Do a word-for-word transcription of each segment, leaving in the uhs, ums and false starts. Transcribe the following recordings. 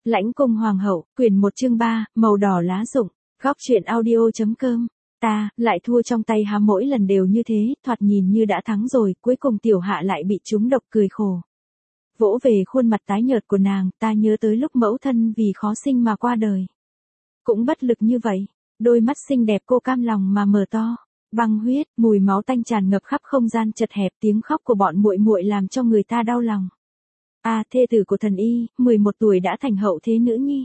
Lãnh cung hoàng hậu, quyển một chương ba, màu đỏ lá rụng, góc truyện audio.com. Ta, lại thua trong tay hắn mỗi lần đều như thế, thoạt nhìn như đã thắng rồi, cuối cùng tiểu hạ lại bị trúng độc cười khổ. Vỗ về khuôn mặt tái nhợt của nàng, ta nhớ tới lúc mẫu thân vì khó sinh mà qua đời. Cũng bất lực như vậy, đôi mắt xinh đẹp cô cam lòng mà mở to. Băng huyết, mùi máu tanh tràn ngập khắp không gian chật hẹp, tiếng khóc của bọn muội muội làm cho người ta đau lòng. A, à, thê tử của thần y, mười một tuổi đã thành hậu thế nữ nhi.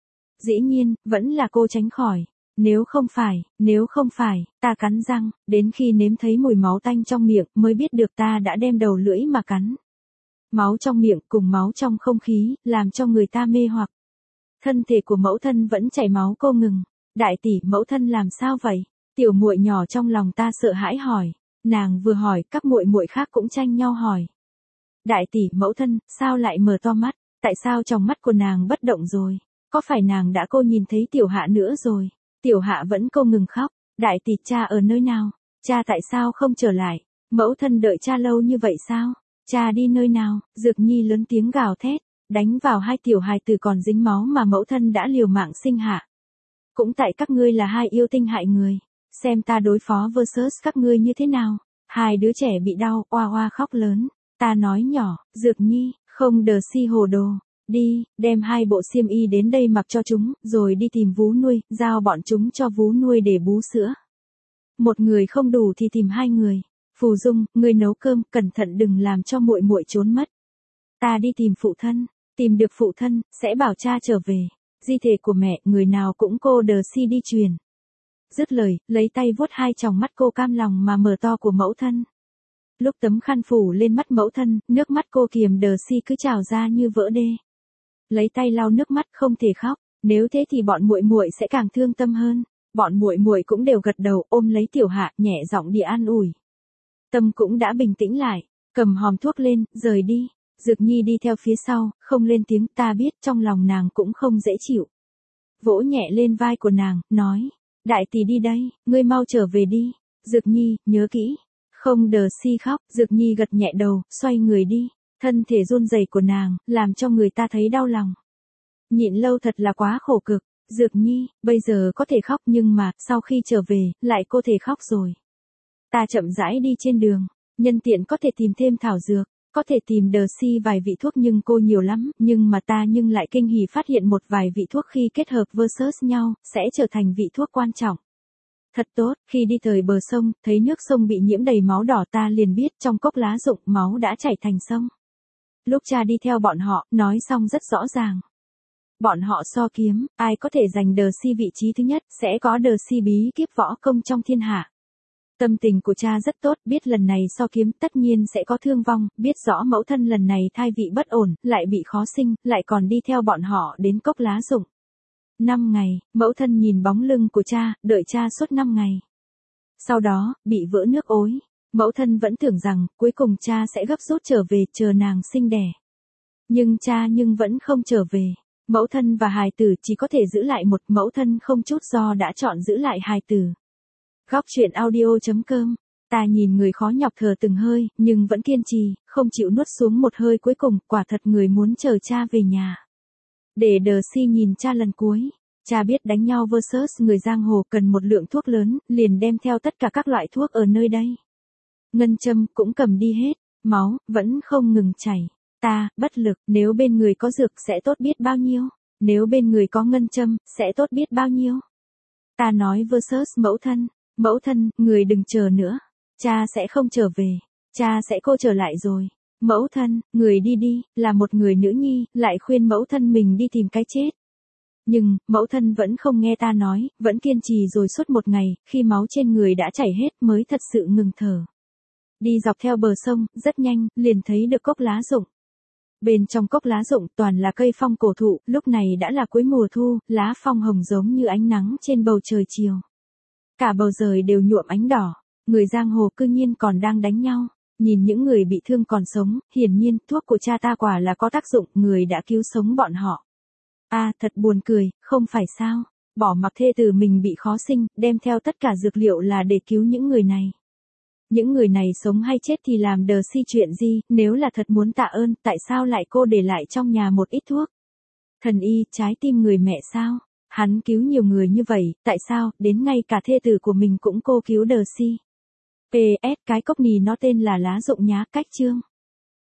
Dĩ nhiên, vẫn là cô tránh khỏi. Nếu không phải, nếu không phải, ta cắn răng, đến khi nếm thấy mùi máu tanh trong miệng mới biết được ta đã đem đầu lưỡi mà cắn. Máu trong miệng cùng máu trong không khí, làm cho người ta mê hoặc. Thân thể của mẫu thân vẫn chảy máu cô ngừng. Đại tỷ, mẫu thân làm sao vậy? Tiểu muội nhỏ trong lòng ta sợ hãi hỏi. Nàng vừa hỏi, các muội muội khác cũng tranh nhau hỏi. Đại tỷ, mẫu thân, sao lại mở to mắt? Tại sao trong mắt của nàng bất động rồi? Có phải nàng đã cô nhìn thấy tiểu hạ nữa rồi? Tiểu hạ vẫn cô ngừng khóc. Đại tỷ, cha ở nơi nào? Cha tại sao không trở lại? Mẫu thân đợi cha lâu như vậy sao? Cha đi nơi nào? Dược Nhi lớn tiếng gào thét, đánh vào hai tiểu hài tử còn dính máu mà mẫu thân đã liều mạng sinh hạ. Cũng tại các ngươi là hai yêu tinh hại người. Xem ta đối phó versus các ngươi như thế nào. Hai đứa trẻ bị đau, oa oa khóc lớn. Ta nói nhỏ, Dược Nhi, không đờ si hồ đồ. Đi, đem hai bộ xiêm y đến đây mặc cho chúng, rồi đi tìm vú nuôi, giao bọn chúng cho vú nuôi để bú sữa. Một người không đủ thì tìm hai người. Phù Dung, ngươi nấu cơm, cẩn thận đừng làm cho muội muội trốn mất. Ta đi tìm phụ thân, tìm được phụ thân, sẽ bảo cha trở về. Di thể của mẹ, người nào cũng cô đờ si đi truyền. Dứt lời, lấy tay vuốt hai tròng mắt cô cam lòng mà mở to của mẫu thân. Lúc tấm khăn phủ lên mắt mẫu thân, nước mắt cô kiềm đờ si cứ trào ra như vỡ đê. Lấy tay lau nước mắt, không thể khóc, nếu thế thì bọn muội muội sẽ càng thương tâm hơn. Bọn muội muội cũng đều gật đầu, ôm lấy tiểu hạ, nhẹ giọng đi an ủi. Tâm cũng đã bình tĩnh lại, cầm hòm thuốc lên, rời đi. Dược Nhi đi theo phía sau, không lên tiếng, ta biết trong lòng nàng cũng không dễ chịu. Vỗ nhẹ lên vai của nàng, nói, đại tỷ đi đây, ngươi mau trở về đi. Dược Nhi, nhớ kỹ, không đờ si khóc. Dược Nhi gật nhẹ đầu, xoay người đi. Thân thể run rẩy của nàng, làm cho người ta thấy đau lòng. Nhịn lâu thật là quá khổ cực. Dược Nhi, bây giờ có thể khóc nhưng mà, sau khi trở về, lại cô thể khóc rồi. Ta chậm rãi đi trên đường, nhân tiện có thể tìm thêm thảo dược, có thể tìm đờ si vài vị thuốc nhưng cô nhiều lắm, nhưng mà ta nhưng lại kinh hỉ phát hiện một vài vị thuốc khi kết hợp versus nhau, sẽ trở thành vị thuốc quan trọng. Thật tốt, khi đi tới bờ sông, thấy nước sông bị nhiễm đầy máu đỏ ta liền biết trong cốc lá rụng máu đã chảy thành sông. Lúc cha đi theo bọn họ, nói xong rất rõ ràng. Bọn họ so kiếm, ai có thể giành đờ si vị trí thứ nhất, sẽ có đờ si bí kíp võ công trong thiên hạ. Tâm tình của cha rất tốt, biết lần này so kiếm tất nhiên sẽ có thương vong, biết rõ mẫu thân lần này thai vị bất ổn, lại bị khó sinh, lại còn đi theo bọn họ đến cốc lá rụng. Năm ngày, mẫu thân nhìn bóng lưng của cha, đợi cha suốt năm ngày. Sau đó, bị vỡ nước ối, mẫu thân vẫn tưởng rằng, cuối cùng cha sẽ gấp rút trở về, chờ nàng sinh đẻ. Nhưng cha nhưng vẫn không trở về. Mẫu thân và hài tử chỉ có thể giữ lại một, mẫu thân không chút do đã chọn giữ lại hài tử. Góc truyện audio.com. Ta nhìn người khó nhọc thở từng hơi, nhưng vẫn kiên trì, không chịu nuốt xuống một hơi cuối cùng, quả thật người muốn chờ cha về nhà. Để đờ si nhìn cha lần cuối. Cha biết đánh nhau versus người giang hồ cần một lượng thuốc lớn, liền đem theo tất cả các loại thuốc ở nơi đây. Ngân châm cũng cầm đi hết, máu, vẫn không ngừng chảy. Ta, bất lực, nếu bên người có dược sẽ tốt biết bao nhiêu, nếu bên người có ngân châm, sẽ tốt biết bao nhiêu. Ta nói versus mẫu thân, mẫu thân, người đừng chờ nữa, cha sẽ không trở về, cha sẽ cô trở lại rồi. Mẫu thân, người đi đi, là một người nữ nhi, lại khuyên mẫu thân mình đi tìm cái chết. Nhưng, mẫu thân vẫn không nghe ta nói, vẫn kiên trì rồi suốt một ngày, khi máu trên người đã chảy hết mới thật sự ngừng thở. Đi dọc theo bờ sông, rất nhanh, liền thấy được cốc lá rụng. Bên trong cốc lá rụng toàn là cây phong cổ thụ, lúc này đã là cuối mùa thu, lá phong hồng giống như ánh nắng trên bầu trời chiều. Cả bầu trời đều nhuộm ánh đỏ, người giang hồ cư nhiên còn đang đánh nhau. Nhìn những người bị thương còn sống, hiển nhiên thuốc của cha ta quả là có tác dụng, người đã cứu sống bọn họ. A, à, thật buồn cười, không phải sao? Bỏ mặc thê tử mình bị khó sinh, đem theo tất cả dược liệu là để cứu những người này. Những người này sống hay chết thì làm đờ si chuyện gì, nếu là thật muốn tạ ơn, tại sao lại cô để lại trong nhà một ít thuốc? Thần y, trái tim người mẹ sao? Hắn cứu nhiều người như vậy, tại sao, đến ngay cả thê tử của mình cũng cô cứu đờ si. pê ét cái cốc nì nó tên là lá rụng nhá, cách chương.